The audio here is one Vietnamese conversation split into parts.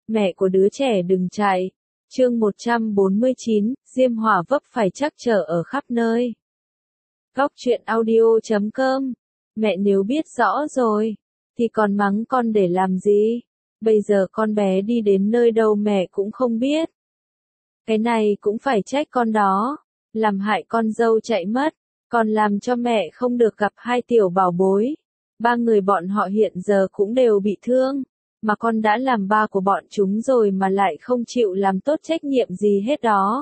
Mẹ của đứa trẻ đừng chạy. Chương 149, Diêm Hỏa vấp phải trắc trở ở khắp nơi. Góc truyện audio.com. Mẹ nếu biết rõ rồi, thì còn mắng con để làm gì? Bây giờ con bé đi đến nơi đâu mẹ cũng không biết. Cái này cũng phải trách con đó. Làm hại con dâu chạy mất. Còn làm cho mẹ không được gặp hai tiểu bảo bối. Ba người bọn họ hiện giờ cũng đều bị thương. Mà con đã làm ba của bọn chúng rồi mà lại không chịu làm tốt trách nhiệm gì hết đó.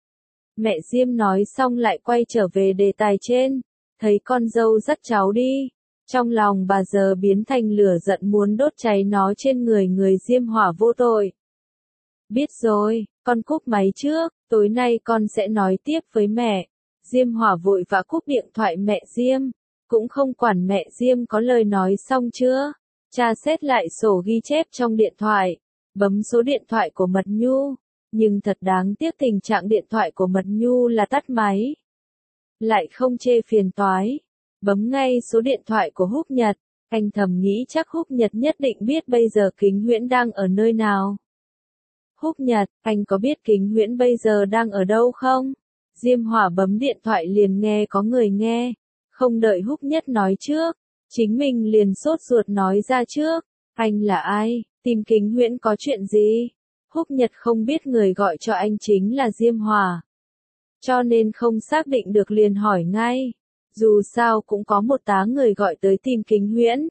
Mẹ Diêm nói xong lại quay trở về đề tài trên. Thấy con dâu dắt cháu đi. Trong lòng bà giờ biến thành lửa giận muốn đốt cháy nó trên người Diêm Hỏa vô tội. Biết rồi, con cúp máy trước, tối nay con sẽ nói tiếp với mẹ. Diêm Hỏa vội vã cúp điện thoại mẹ Diêm. Cũng không quản mẹ Diêm có lời nói xong chưa. Tra xét lại sổ ghi chép trong điện thoại. Bấm số điện thoại của Mật Nhu. Nhưng thật đáng tiếc tình trạng điện thoại của Mật Nhu là tắt máy. Lại không chê phiền toái. Bấm ngay số điện thoại của Húc Nhật. Anh thầm nghĩ chắc Húc Nhật nhất định biết bây giờ Kính Huyễn đang ở nơi nào. Húc Nhật, anh có biết Kính Huyễn bây giờ đang ở đâu không? Diêm Hỏa bấm điện thoại liền nghe có người nghe. Không đợi Húc Nhật nói trước. Chính mình liền sốt ruột nói ra trước. Anh là ai? Tìm Kính Huyễn có chuyện gì? Húc Nhật không biết người gọi cho anh chính là Diêm Hỏa. Cho nên không xác định được liền hỏi ngay. Dù sao cũng có một tá người gọi tới tìm Kính Huyễn.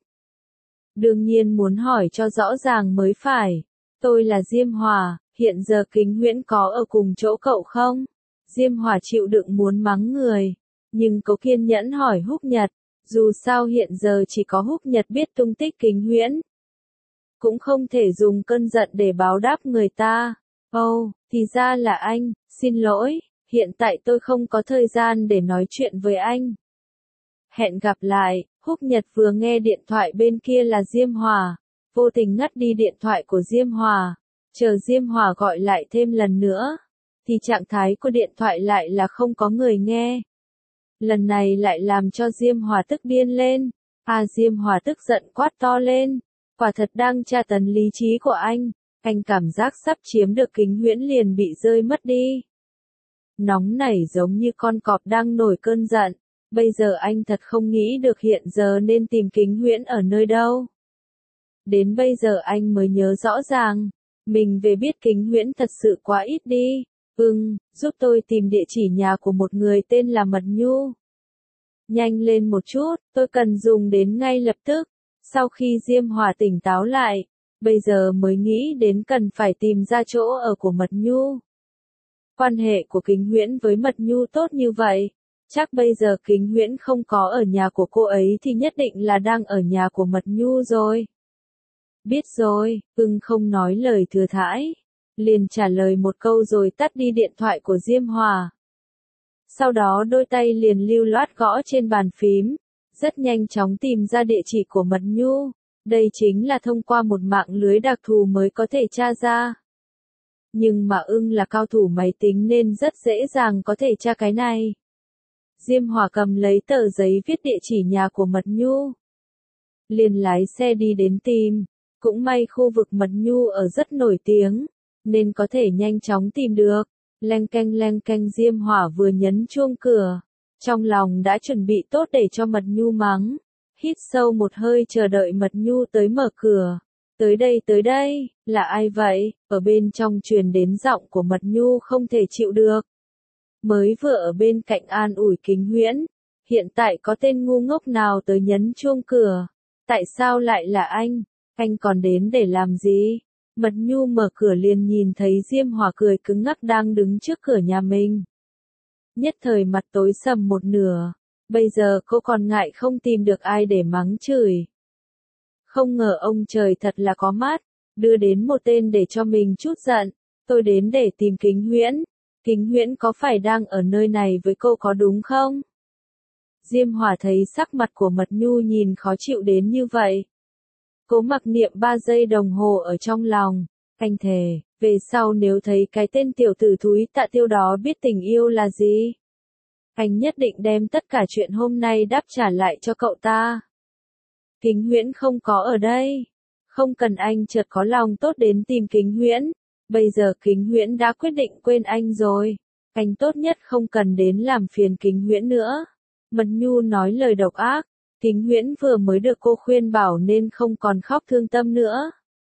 Đương nhiên muốn hỏi cho rõ ràng mới phải. Tôi là Diêm Hỏa, hiện giờ Kính Huyễn có ở cùng chỗ cậu không? Diêm Hỏa chịu đựng muốn mắng người. Nhưng có kiên nhẫn hỏi Húc Nhật. Dù sao hiện giờ chỉ có Húc Nhật biết tung tích Kính Huyễn. Cũng không thể dùng cơn giận để báo đáp người ta. Ồ, thì ra là anh, xin lỗi, hiện tại tôi không có thời gian để nói chuyện với anh. Hẹn gặp lại, Húc Nhật vừa nghe điện thoại bên kia là Diêm Hỏa, vô tình ngắt đi điện thoại của Diêm Hỏa, chờ Diêm Hỏa gọi lại thêm lần nữa, thì trạng thái của điện thoại lại là không có người nghe. Lần này lại làm cho Diêm Hỏa tức điên lên, Diêm Hỏa tức giận quát to lên, quả thật đang tra tấn lý trí của anh cảm giác sắp chiếm được Kính Huyễn liền bị rơi mất đi. Nóng nảy giống như con cọp đang nổi cơn giận. Bây giờ anh thật không nghĩ được hiện giờ nên tìm Kính Huyễn ở nơi đâu. Đến bây giờ anh mới nhớ rõ ràng. Mình về biết Kính Huyễn thật sự quá ít đi. Giúp tôi tìm địa chỉ nhà của một người tên là Mật Nhu. Nhanh lên một chút, tôi cần dùng đến ngay lập tức. Sau khi Diêm Hỏa tỉnh táo lại, bây giờ mới nghĩ đến cần phải tìm ra chỗ ở của Mật Nhu. Quan hệ của Kính Huyễn với Mật Nhu tốt như vậy. Chắc bây giờ Kính Huyễn không có ở nhà của cô ấy thì nhất định là đang ở nhà của Mật Nhu rồi. Biết rồi, không nói lời thừa thãi. Liền trả lời một câu rồi tắt đi điện thoại của Diêm Hỏa. Sau đó đôi tay liền lưu loát gõ trên bàn phím. Rất nhanh chóng tìm ra địa chỉ của Mật Nhu. Đây chính là thông qua một mạng lưới đặc thù mới có thể tra ra. Nhưng mà là cao thủ máy tính nên rất dễ dàng có thể tra cái này. Diêm Hỏa cầm lấy tờ giấy viết địa chỉ nhà của Mật Nhu. Liền lái xe đi đến tìm. Cũng may khu vực Mật Nhu ở rất nổi tiếng, nên có thể nhanh chóng tìm được. Leng canh Diêm Hỏa vừa nhấn chuông cửa. Trong lòng đã chuẩn bị tốt để cho Mật Nhu mắng. Hít sâu một hơi chờ đợi Mật Nhu tới mở cửa. Tới đây, là ai vậy? Ở bên trong truyền đến giọng của Mật Nhu không thể chịu được. Mới vừa ở bên cạnh an ủi Kính Huyễn. Hiện tại có tên ngu ngốc nào tới nhấn chuông cửa? Tại sao lại là anh? Anh còn đến để làm gì? Mật Nhu mở cửa liền nhìn thấy Diêm Hỏa cười cứng ngắc đang đứng trước cửa nhà mình. Nhất thời mặt tối sầm một nửa. Bây giờ cô còn ngại không tìm được ai để mắng chửi. Không ngờ ông trời thật là có mắt. Đưa đến một tên để cho mình chút giận. Tôi đến để tìm Kính Huyễn. Kính Huyễn có phải đang ở nơi này với cô có đúng không? Diêm Hỏa thấy sắc mặt của Mật Nhu nhìn khó chịu đến như vậy. Cố mặc niệm 3 giây đồng hồ ở trong lòng. Anh thề, về sau nếu thấy cái tên tiểu tử thúi Tạ Tiêu đó biết tình yêu là gì, anh nhất định đem tất cả chuyện hôm nay đáp trả lại cho cậu ta. Kính Huyễn không có ở đây. Không cần anh chợt có lòng tốt đến tìm Kính Huyễn. Bây giờ Kính Huyễn đã quyết định quên anh rồi. Anh tốt nhất không cần đến làm phiền Kính Huyễn nữa. Mật Nhu nói lời độc ác. Kính Huyễn vừa mới được cô khuyên bảo nên không còn khóc thương tâm nữa.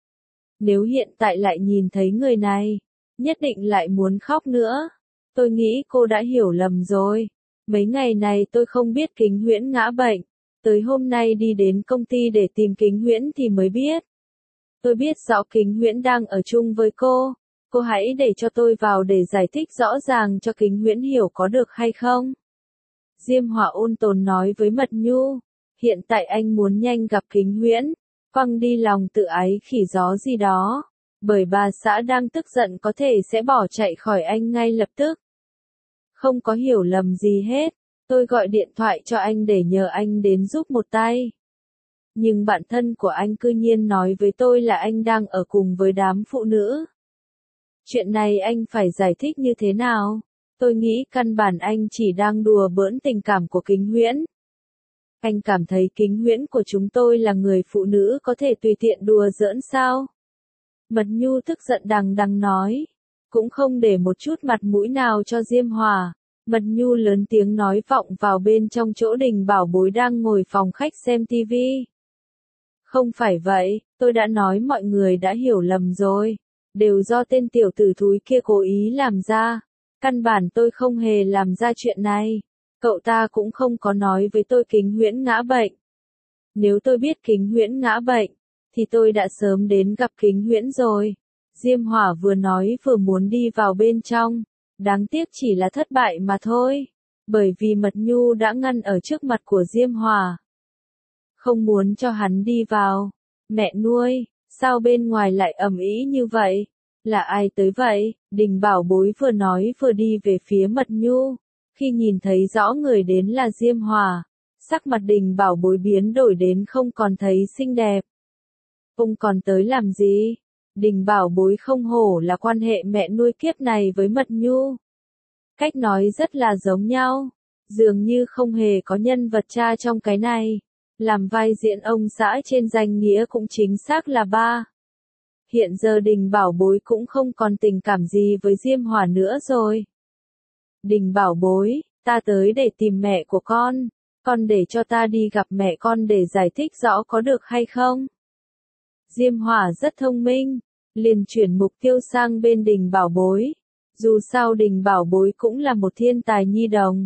Nếu hiện tại lại nhìn thấy người này, nhất định lại muốn khóc nữa. Tôi nghĩ cô đã hiểu lầm rồi. Mấy ngày này tôi không biết Kính Huyễn ngã bệnh. Tới hôm nay đi đến công ty để tìm Kính Huyễn thì mới biết. Tôi biết rõ Kính Huyễn đang ở chung với cô. Cô hãy để cho tôi vào để giải thích rõ ràng cho Kính Huyễn hiểu có được hay không? Diêm Hỏa ôn tồn nói với Mật Nhu. Hiện tại anh muốn nhanh gặp Kính Huyễn. Quăng đi lòng tự ái khỉ gió gì đó. Bởi bà xã đang tức giận có thể sẽ bỏ chạy khỏi anh ngay lập tức. Không có hiểu lầm gì hết. Tôi gọi điện thoại cho anh để nhờ anh đến giúp một tay. Nhưng bạn thân của anh cư nhiên nói với tôi là anh đang ở cùng với đám phụ nữ. Chuyện này anh phải giải thích như thế nào? Tôi nghĩ căn bản anh chỉ đang đùa bỡn tình cảm của Kính Huyễn. Anh cảm thấy Kính Huyễn của chúng tôi là người phụ nữ có thể tùy tiện đùa giỡn sao? Mật Nhu tức giận đằng đằng nói. Cũng không để một chút mặt mũi nào cho Diêm Hỏa. Mật Nhu lớn tiếng nói vọng vào bên trong chỗ Đình Bảo Bối đang ngồi phòng khách xem tivi. Không phải vậy, tôi đã nói mọi người đã hiểu lầm rồi. Đều do tên tiểu tử thúi kia cố ý làm ra. Căn bản tôi không hề làm ra chuyện này. Cậu ta cũng không có nói với tôi Kính Huyễn ngã bệnh. Nếu tôi biết Kính Huyễn ngã bệnh, thì tôi đã sớm đến gặp Kính Huyễn rồi. Diêm Hỏa vừa nói vừa muốn đi vào bên trong. Đáng tiếc chỉ là thất bại mà thôi. Bởi vì Mật Nhu đã ngăn ở trước mặt của Diêm Hỏa. Không muốn cho hắn đi vào. Mẹ nuôi, sao bên ngoài lại ầm ĩ như vậy? Là ai tới vậy? Đình Bảo Bối vừa nói vừa đi về phía Mật Nhu. Khi nhìn thấy rõ người đến là Diêm Hỏa, sắc mặt Đình Bảo Bối biến đổi đến không còn thấy xinh đẹp. Ông còn tới làm gì? Đình Bảo Bối không hổ là quan hệ mẹ nuôi kiếp này với Mật Nhu. Cách nói rất là giống nhau. Dường như không hề có nhân vật cha trong cái này. Làm vai diễn ông xã trên danh nghĩa cũng chính xác là ba. Hiện giờ Đình Bảo Bối cũng không còn tình cảm gì với Diêm Hỏa nữa rồi. Đình Bảo Bối, ta tới để tìm mẹ của con để cho ta đi gặp mẹ con để giải thích rõ có được hay không? Diêm Hỏa rất thông minh, liền chuyển mục tiêu sang bên Đình Bảo Bối. Dù sao Đình Bảo Bối cũng là một thiên tài nhi đồng.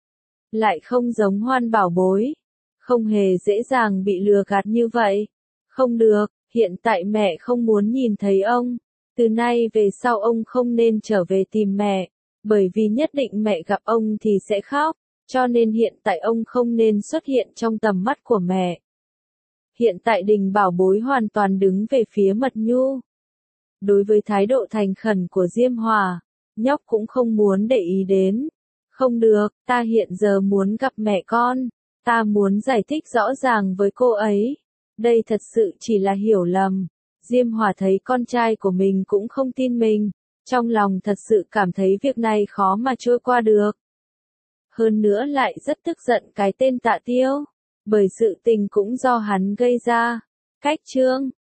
Lại không giống Hoan Bảo Bối. Không hề dễ dàng bị lừa gạt như vậy. Không được, hiện tại mẹ không muốn nhìn thấy ông. Từ nay về sau ông không nên trở về tìm mẹ. Bởi vì nhất định mẹ gặp ông thì sẽ khóc. Cho nên hiện tại ông không nên xuất hiện trong tầm mắt của mẹ. Hiện tại Đình Bảo Bối hoàn toàn đứng về phía Mật Nhu. Đối với thái độ thành khẩn của Diêm Hỏa, nhóc cũng không muốn để ý đến. Không được, ta hiện giờ muốn gặp mẹ con. Ta muốn giải thích rõ ràng với cô ấy. Đây thật sự chỉ là hiểu lầm. Diêm Hỏa thấy con trai của mình cũng không tin mình. Trong lòng thật sự cảm thấy việc này khó mà trôi qua được. Hơn nữa lại rất tức giận cái tên Tạ Tiêu. Bởi sự tình cũng do hắn gây ra. Cách chương